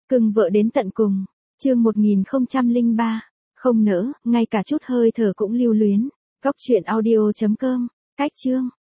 Cưng vợ đến tận cùng. Chương 1003. Không nỡ, ngay cả chút hơi thở cũng lưu luyến. Cóc truyện audio.com. Cách chương.